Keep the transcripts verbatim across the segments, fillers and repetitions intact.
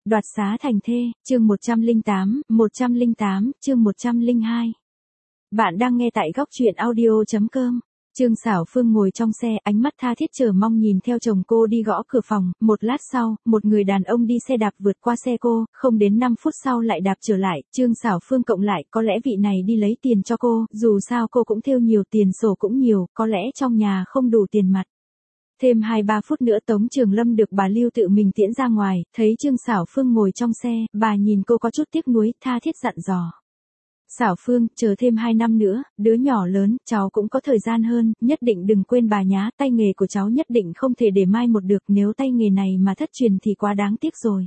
Đoạt xá thành thê, chương một trăm lẻ tám, một trăm lẻ tám, chương một trăm lẻ hai. Bạn đang nghe tại góc truyện audio chấm com. Trương Xảo Phương ngồi trong xe, ánh mắt tha thiết chờ mong nhìn theo chồng cô đi gõ cửa phòng, một lát sau, một người đàn ông đi xe đạp vượt qua xe cô, không đến năm phút sau lại đạp trở lại, Trương Xảo Phương cộng lại, có lẽ vị này đi lấy tiền cho cô, dù sao cô cũng thêu nhiều tiền sổ cũng nhiều, có lẽ trong nhà không đủ tiền mặt. Thêm hai ba phút nữa Tống Trường Lâm được bà Lưu tự mình tiễn ra ngoài, thấy Trương Xảo Phương ngồi trong xe, bà nhìn cô có chút tiếc nuối, tha thiết dặn dò. Xảo Phương, chờ thêm hai năm nữa, đứa nhỏ lớn, cháu cũng có thời gian hơn, nhất định đừng quên bà nhá, tay nghề của cháu nhất định không thể để mai một được, nếu tay nghề này mà thất truyền thì quá đáng tiếc rồi.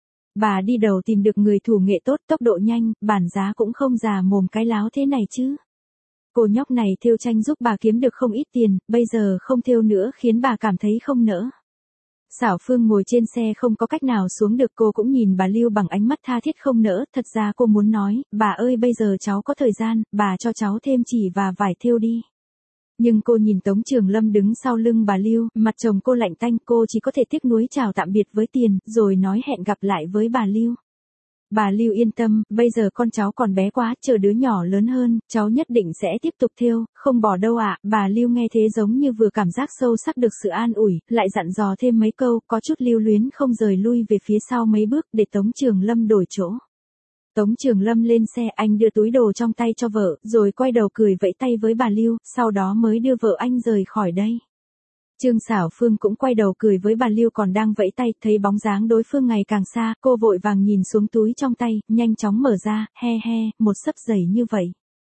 Bà đi đầu tìm được người thủ nghệ tốt, tốc độ nhanh, bản giá cũng không già mồm cái láo thế này chứ. Cô nhóc này thêu tranh giúp bà kiếm được không ít tiền, bây giờ không thêu nữa khiến bà cảm thấy không nỡ. Xảo Phương ngồi trên xe không có cách nào xuống được, cô cũng nhìn bà Lưu bằng ánh mắt tha thiết không nỡ, thật ra cô muốn nói, bà ơi bây giờ cháu có thời gian, bà cho cháu thêm chỉ và vải thêu đi. Nhưng cô nhìn Tống Trường Lâm đứng sau lưng bà Lưu, mặt chồng cô lạnh tanh, cô chỉ có thể tiếc nuối chào tạm biệt với tiền, rồi nói hẹn gặp lại với bà Lưu. Bà Lưu yên tâm, bây giờ con cháu còn bé quá, chờ đứa nhỏ lớn hơn, cháu nhất định sẽ tiếp tục thêu, không bỏ đâu ạ. À. Bà Lưu nghe thế giống như vừa cảm giác sâu sắc được sự an ủi, lại dặn dò thêm mấy câu, có chút lưu luyến không rời lui về phía sau mấy bước để Tống Trường Lâm đổi chỗ. Tống Trường Lâm lên xe, anh đưa túi đồ trong tay cho vợ, rồi quay đầu cười vẫy tay với bà Lưu, sau đó mới đưa vợ anh rời khỏi đây. Trương Xảo Phương cũng quay đầu cười với bà Lưu còn đang vẫy tay, thấy bóng dáng đối phương ngày càng xa, cô vội vàng nhìn xuống túi trong tay, nhanh chóng mở ra, he he, một xấp giày như vậy.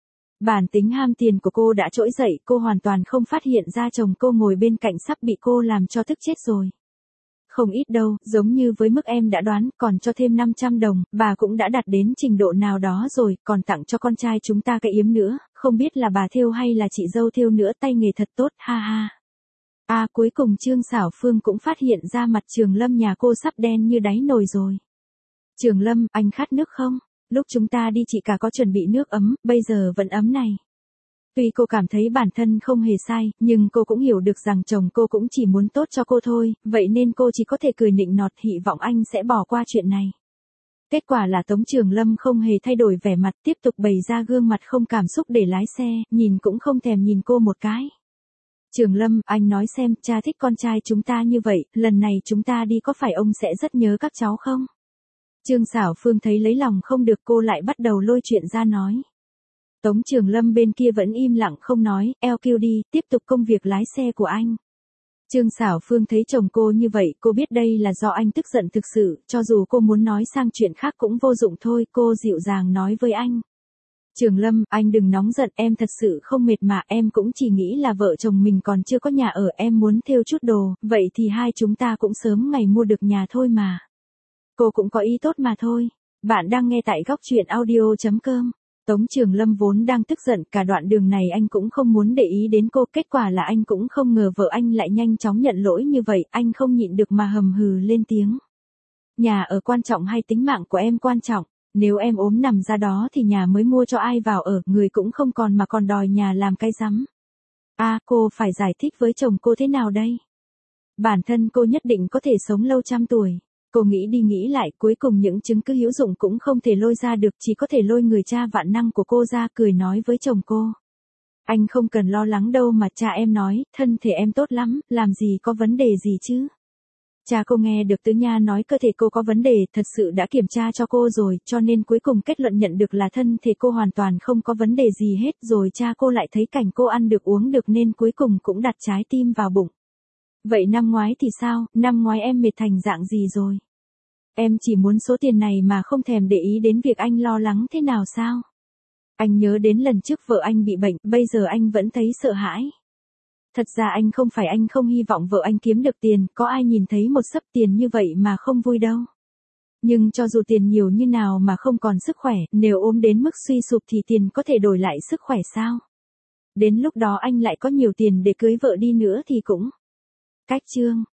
Bản tính ham tiền của cô đã trỗi dậy, cô hoàn toàn không phát hiện ra chồng cô ngồi bên cạnh sắp bị cô làm cho tức chết rồi. Không ít đâu, giống như với mức em đã đoán, còn cho thêm năm trăm đồng, bà cũng đã đạt đến trình độ nào đó rồi, còn tặng cho con trai chúng ta cái yếm nữa, không biết là bà thêu hay là chị dâu thêu nữa, tay nghề thật tốt, ha ha. À cuối cùng Trương Xảo Phương cũng phát hiện ra mặt Trường Lâm nhà cô sắp đen như đáy nồi rồi. Trường Lâm, anh khát nước không? Lúc chúng ta đi chị cả có chuẩn bị nước ấm, bây giờ vẫn ấm này. Tuy cô cảm thấy bản thân không hề sai, nhưng cô cũng hiểu được rằng chồng cô cũng chỉ muốn tốt cho cô thôi, vậy nên cô chỉ có thể cười nịnh nọt hy vọng anh sẽ bỏ qua chuyện này. Kết quả là Tống Trường Lâm không hề thay đổi vẻ mặt, tiếp tục bày ra gương mặt không cảm xúc để lái xe, nhìn cũng không thèm nhìn cô một cái. Trường Lâm, anh nói xem, cha thích con trai chúng ta như vậy, lần này chúng ta đi có phải ông sẽ rất nhớ các cháu không? Trương Xảo Phương thấy lấy lòng không được, cô lại bắt đầu lôi chuyện ra nói. Tống Trường Lâm bên kia vẫn im lặng không nói, eo kêu đi, tiếp tục công việc lái xe của anh. Trương Xảo Phương thấy chồng cô như vậy, cô biết đây là do anh tức giận thực sự, cho dù cô muốn nói sang chuyện khác cũng vô dụng thôi, cô dịu dàng nói với anh. Trường Lâm, anh đừng nóng giận, em thật sự không mệt mà, em cũng chỉ nghĩ là vợ chồng mình còn chưa có nhà ở, em muốn thêu chút đồ, vậy thì hai chúng ta cũng sớm ngày mua được nhà thôi mà. Cô cũng có ý tốt mà thôi. Bạn đang nghe tại góc truyện audio chấm com. Tống Trường Lâm vốn đang tức giận, cả đoạn đường này anh cũng không muốn để ý đến cô, kết quả là anh cũng không ngờ vợ anh lại nhanh chóng nhận lỗi như vậy, anh không nhịn được mà hầm hừ lên tiếng. Nhà ở quan trọng hay tính mạng của em quan trọng? Nếu em ốm nằm ra đó thì nhà mới mua cho ai vào ở, người cũng không còn mà còn đòi nhà làm cái rắm. À, cô phải giải thích với chồng cô thế nào đây? Bản thân cô nhất định có thể sống lâu trăm tuổi. Cô nghĩ đi nghĩ lại, cuối cùng những chứng cứ hữu dụng cũng không thể lôi ra được, chỉ có thể lôi người cha vạn năng của cô ra, cười nói với chồng cô. Anh không cần lo lắng đâu mà, cha em nói, thân thể em tốt lắm, làm gì có vấn đề gì chứ. Cha cô nghe được Tứ Nha nói cơ thể cô có vấn đề, thật sự đã kiểm tra cho cô rồi, cho nên cuối cùng kết luận nhận được là thân thể cô hoàn toàn không có vấn đề gì hết, rồi cha cô lại thấy cảnh cô ăn được uống được nên cuối cùng cũng đặt trái tim vào bụng. Vậy năm ngoái thì sao, năm ngoái em mệt thành dạng gì rồi? Em chỉ muốn số tiền này mà không thèm để ý đến việc anh lo lắng thế nào sao? Anh nhớ đến lần trước vợ anh bị bệnh, bây giờ anh vẫn thấy sợ hãi. Thật ra anh không phải anh không hy vọng vợ anh kiếm được tiền, có ai nhìn thấy một xấp tiền như vậy mà không vui đâu. Nhưng cho dù tiền nhiều như nào mà không còn sức khỏe, nếu ốm đến mức suy sụp thì tiền có thể đổi lại sức khỏe sao? Đến lúc đó anh lại có nhiều tiền để cưới vợ đi nữa thì cũng... Cách chương.